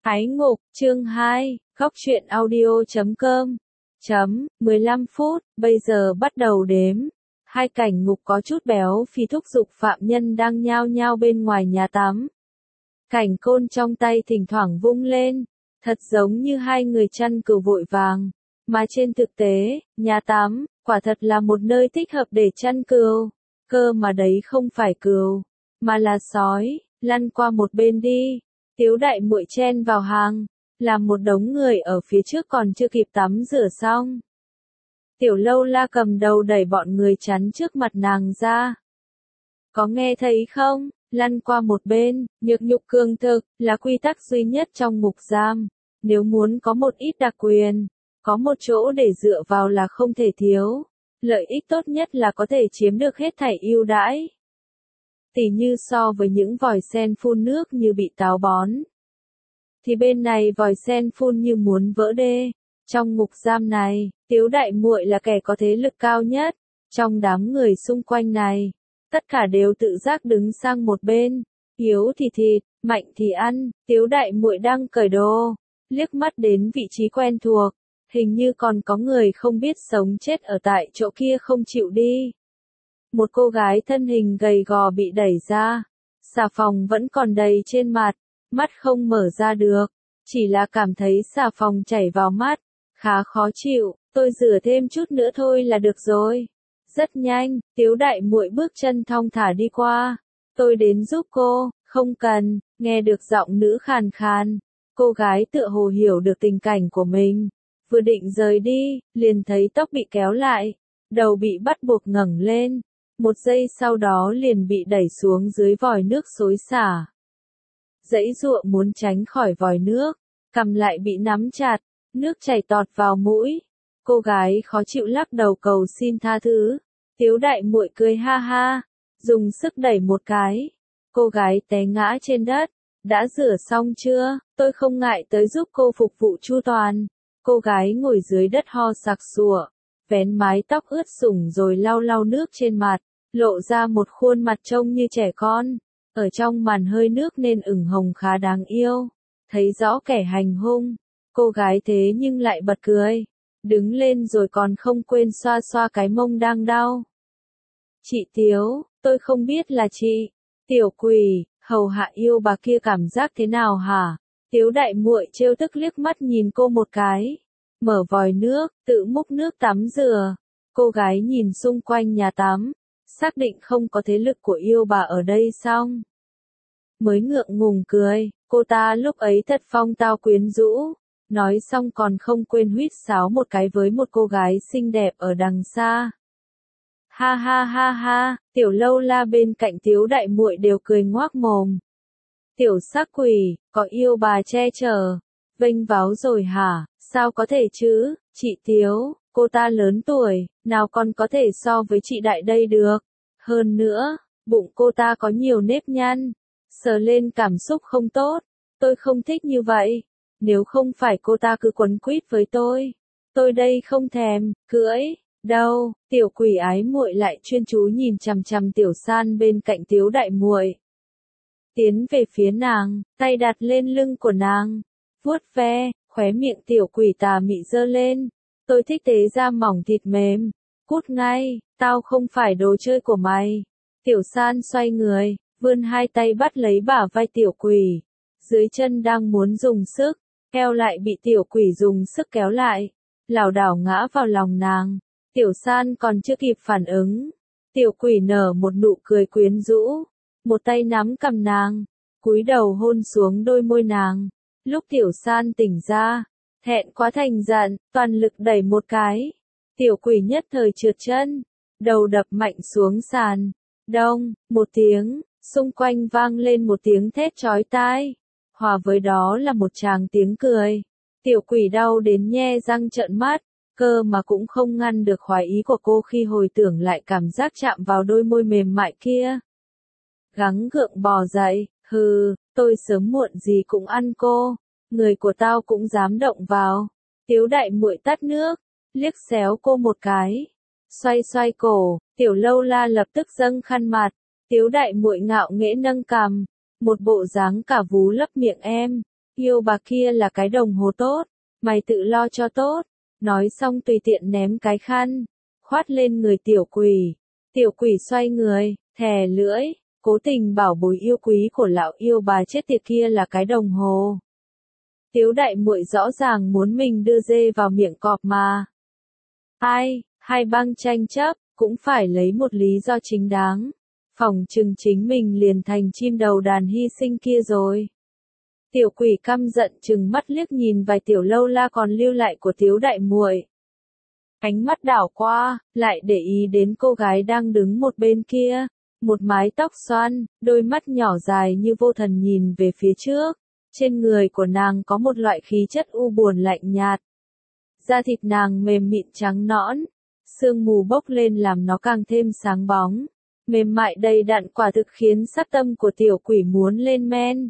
Ái ngục, chương 2, góc truyện audio.com. 15 phút, bây giờ bắt đầu đếm. Hai cảnh ngục có chút béo phì thúc giục phạm nhân đang nhao nhao bên ngoài nhà tắm. Cảnh côn trong tay thỉnh thoảng vung lên, thật giống như hai người chăn cừu vội vàng. Mà trên thực tế, nhà tắm, quả thật là một nơi thích hợp để chăn cừu. Cơ mà đấy không phải cừu, mà là sói, lăn qua một bên đi. Tiếu đại muội chen vào hàng, làm một đống người ở phía trước còn chưa kịp tắm rửa xong. Tiểu lâu la cầm đầu đẩy bọn người chắn trước mặt nàng ra. Có nghe thấy không, lăn qua một bên, nhược nhục cương thực, là quy tắc duy nhất trong ngục giam. Nếu muốn có một ít đặc quyền, có một chỗ để dựa vào là không thể thiếu. Lợi ích tốt nhất là có thể chiếm được hết thảy ưu đãi. Tỉ như so với những vòi sen phun nước như bị táo bón, thì bên này vòi sen phun như muốn vỡ đê. Trong ngục giam này, Tiếu đại muội là kẻ có thế lực cao nhất. Trong đám người xung quanh này, tất cả đều tự giác đứng sang một bên. Yếu thì thịt, mạnh thì ăn. Tiếu đại muội đang cởi đồ, liếc mắt đến vị trí quen thuộc. Hình như còn có người không biết sống chết ở tại chỗ kia không chịu đi. Một cô gái thân hình gầy gò bị đẩy ra. Xà phòng vẫn còn đầy trên mặt, mắt không mở ra được. Chỉ là cảm thấy xà phòng chảy vào mắt, khá khó chịu. Tôi rửa thêm chút nữa thôi là được rồi. Rất nhanh, Tiếu đại muội bước chân thong thả đi qua. Tôi đến giúp cô, không cần. Nghe được giọng nữ khàn khàn, cô gái tựa hồ hiểu được tình cảnh của mình. Vừa định rời đi, liền thấy tóc bị kéo lại, đầu bị bắt buộc ngẩng lên. Một giây sau đó liền bị đẩy xuống dưới vòi nước xối xả. Giãy giụa muốn tránh khỏi vòi nước, cằm lại bị nắm chặt, nước chảy tọt vào mũi. Cô gái khó chịu lắc đầu cầu xin tha thứ. Tiếu đại muội cười ha ha, dùng sức đẩy một cái. Cô gái té ngã trên đất. Đã rửa xong chưa? Tôi không ngại tới giúp cô phục vụ chu toàn. Cô gái ngồi dưới đất ho sặc sụa, vén mái tóc ướt sũng rồi lau lau nước trên mặt, lộ ra một khuôn mặt trông như trẻ con. Ở trong màn hơi nước nên ửng hồng khá đáng yêu. Thấy rõ kẻ hành hung, cô gái thế nhưng lại bật cười. Đứng lên rồi còn không quên xoa xoa cái mông đang đau. Chị Tiếu, tôi không biết là chị. Tiểu quỷ, hầu hạ yêu bà kia cảm giác thế nào hả? Tiếu đại muội trêu tức liếc mắt nhìn cô một cái. Mở vòi nước, tự múc nước tắm rửa. Cô gái nhìn xung quanh nhà tắm, xác định không có thế lực của yêu bà ở đây xong. Mới ngượng ngùng cười, cô ta lúc ấy thật phong tao quyến rũ. Nói xong còn không quên huýt sáo một cái với một cô gái xinh đẹp ở đằng xa. Ha ha ha ha, tiểu lâu la bên cạnh Tiếu đại muội đều cười ngoác mồm. Tiểu sắc quỷ, có yêu bà che chở, vênh váo rồi hả? Sao có thể chứ, chị Tiếu, cô ta lớn tuổi, nào còn có thể so với chị đại đây được. Hơn nữa, bụng cô ta có nhiều nếp nhăn, sờ lên cảm xúc không tốt, tôi không thích như vậy. Nếu không phải cô ta cứ quấn quýt với tôi đây không thèm, cưỡi, đâu. Tiểu quỷ ái muội lại chuyên chú nhìn chằm chằm tiểu san bên cạnh Tiếu đại muội. Tiến về phía nàng, tay đặt lên lưng của nàng, vuốt ve, khóe miệng tiểu quỷ tà mị giơ lên. Tôi thích tế da mỏng thịt mềm, cút ngay, tao không phải đồ chơi của mày. Tiểu san xoay người, vươn hai tay bắt lấy bả vai tiểu quỷ. Dưới chân đang muốn dùng sức, eo lại bị tiểu quỷ dùng sức kéo lại, lảo đảo ngã vào lòng nàng. Tiểu san còn chưa kịp phản ứng, tiểu quỷ nở một nụ cười quyến rũ, một tay nắm cằm nàng, cúi đầu hôn xuống đôi môi nàng. Lúc tiểu san tỉnh ra, thẹn quá thành giận, toàn lực đẩy một cái. Tiểu quỷ nhất thời trượt chân, đầu đập mạnh xuống sàn. Đông, một tiếng, xung quanh vang lên một tiếng thét chói tai. Hòa với đó là một tràng tiếng cười. Tiểu quỷ đau đến nhe răng trợn mắt, cơ mà cũng không ngăn được khoái ý của cô khi hồi tưởng lại cảm giác chạm vào đôi môi mềm mại kia. Gắng gượng bò dậy, hừ, tôi sớm muộn gì cũng ăn cô, người của tao cũng dám động vào. Tiếu đại muội tắt nước, liếc xéo cô một cái, xoay xoay cổ. Tiểu lâu la lập tức dâng khăn mặt. Tiếu đại muội ngạo nghễ nâng cằm, một bộ dáng cả vú lấp miệng em. Yêu bà kia là cái đồng hồ tốt, mày tự lo cho tốt. Nói xong tùy tiện ném cái khăn, khoát lên người tiểu quỷ. Tiểu quỷ xoay người, thè lưỡi, cố tình bảo bối yêu quý của lão yêu bà chết tiệt kia là cái đồng hồ. Tiếu đại muội rõ ràng muốn mình đưa dê vào miệng cọp mà. Hai bang tranh chấp, cũng phải lấy một lý do chính đáng. Phỏng chừng chính mình liền thành chim đầu đàn hy sinh kia rồi. Tiểu quỷ căm giận chừng mắt liếc nhìn vài tiểu lâu la còn lưu lại của Tiếu đại muội. Ánh mắt đảo qua, lại để ý đến cô gái đang đứng một bên kia, một mái tóc xoăn, đôi mắt nhỏ dài như vô thần nhìn về phía trước. Trên người của nàng có một loại khí chất u buồn lạnh nhạt. Da thịt nàng mềm mịn trắng nõn, sương mù bốc lên làm nó càng thêm sáng bóng. Mềm mại đầy đặn quả thực khiến sát tâm của tiểu quỷ muốn lên men.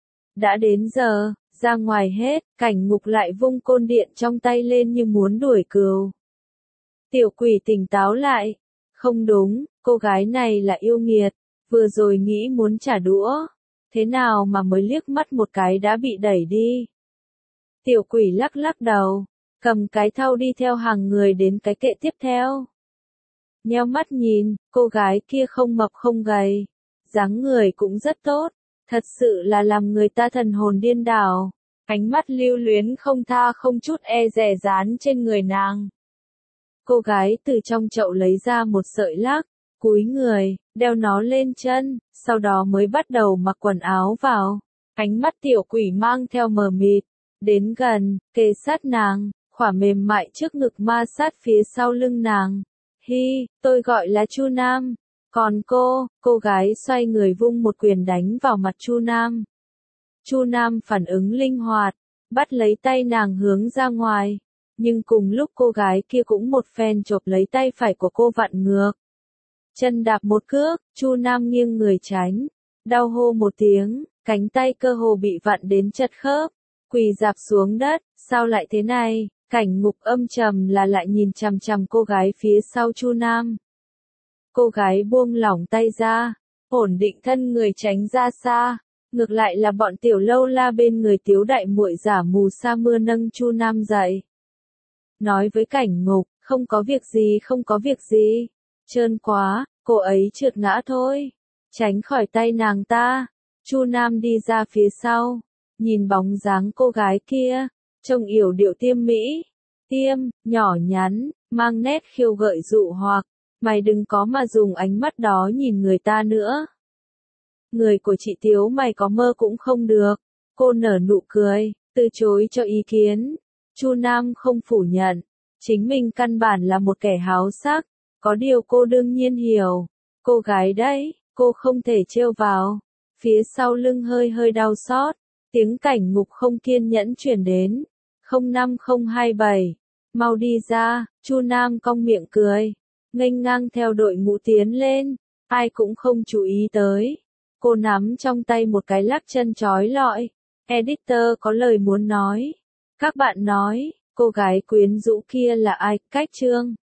Đã đến giờ, ra ngoài hết, Cảnh Ngục lại vung côn điện trong tay lên như muốn đuổi cừu. Tiểu quỷ tỉnh táo lại. Không đúng, cô gái này là yêu nghiệt, vừa rồi nghĩ muốn trả đũa. Thế nào mà mới liếc mắt một cái đã bị đẩy đi. Tiểu quỷ lắc lắc đầu, cầm cái thau đi theo hàng người đến cái kệ tiếp theo. Nheo mắt nhìn, cô gái kia không mập không gầy, dáng người cũng rất tốt, thật sự là làm người ta thần hồn điên đảo. Ánh mắt lưu luyến không tha không chút e dè dán trên người nàng. Cô gái từ trong chậu lấy ra một sợi lắc, cúi người, đeo nó lên chân, sau đó mới bắt đầu mặc quần áo vào. Ánh mắt tiểu quỷ mang theo mờ mịt, đến gần, kề sát nàng, khỏa mềm mại trước ngực ma sát phía sau lưng nàng. Hi, tôi gọi là Chu Nam. Còn cô gái xoay người vung một quyền đánh vào mặt Chu Nam. Chu Nam phản ứng linh hoạt, bắt lấy tay nàng hướng ra ngoài. Nhưng cùng lúc cô gái kia cũng một phen chộp lấy tay phải của cô vặn ngược. Chân đạp một cước, Chu Nam nghiêng người tránh. Đau hô một tiếng, cánh tay cơ hồ bị vặn đến chật khớp. Quỳ rạp xuống đất, sao lại thế này? Cảnh Ngục âm trầm là lại nhìn chằm chằm cô gái phía sau Chu Nam. Cô gái buông lỏng tay ra, ổn định thân người tránh ra xa. Ngược lại là bọn tiểu lâu la bên người Tiếu đại muội giả mù sa mưa nâng Chu Nam dậy. Nói với Cảnh Ngục, không có việc gì. Trơn quá, cô ấy trượt ngã thôi. Tránh khỏi tay nàng ta. Chu Nam đi ra phía sau, nhìn bóng dáng cô gái kia, trông yểu điệu tiêm mỹ, nhỏ nhắn, mang nét khiêu gợi dụ hoặc, mày đừng có mà dùng ánh mắt đó nhìn người ta nữa. Người của chị Tiếu mày có mơ cũng không được. Cô nở nụ cười, từ chối cho ý kiến. Chu Nam không phủ nhận, chính mình căn bản là một kẻ háo sắc, có điều cô đương nhiên hiểu. Cô gái đấy, cô không thể trêu vào. Phía sau lưng hơi đau xót, tiếng Cảnh Ngục không kiên nhẫn chuyển đến. 05027, mau đi ra. Chu Nam cong miệng cười, nghênh ngang theo đội ngũ tiến lên, ai cũng không chú ý tới. Cô nắm trong tay một cái lắc chân trói lọi. Editor có lời muốn nói. Các bạn nói, cô gái quyến rũ kia là ai? Cách chương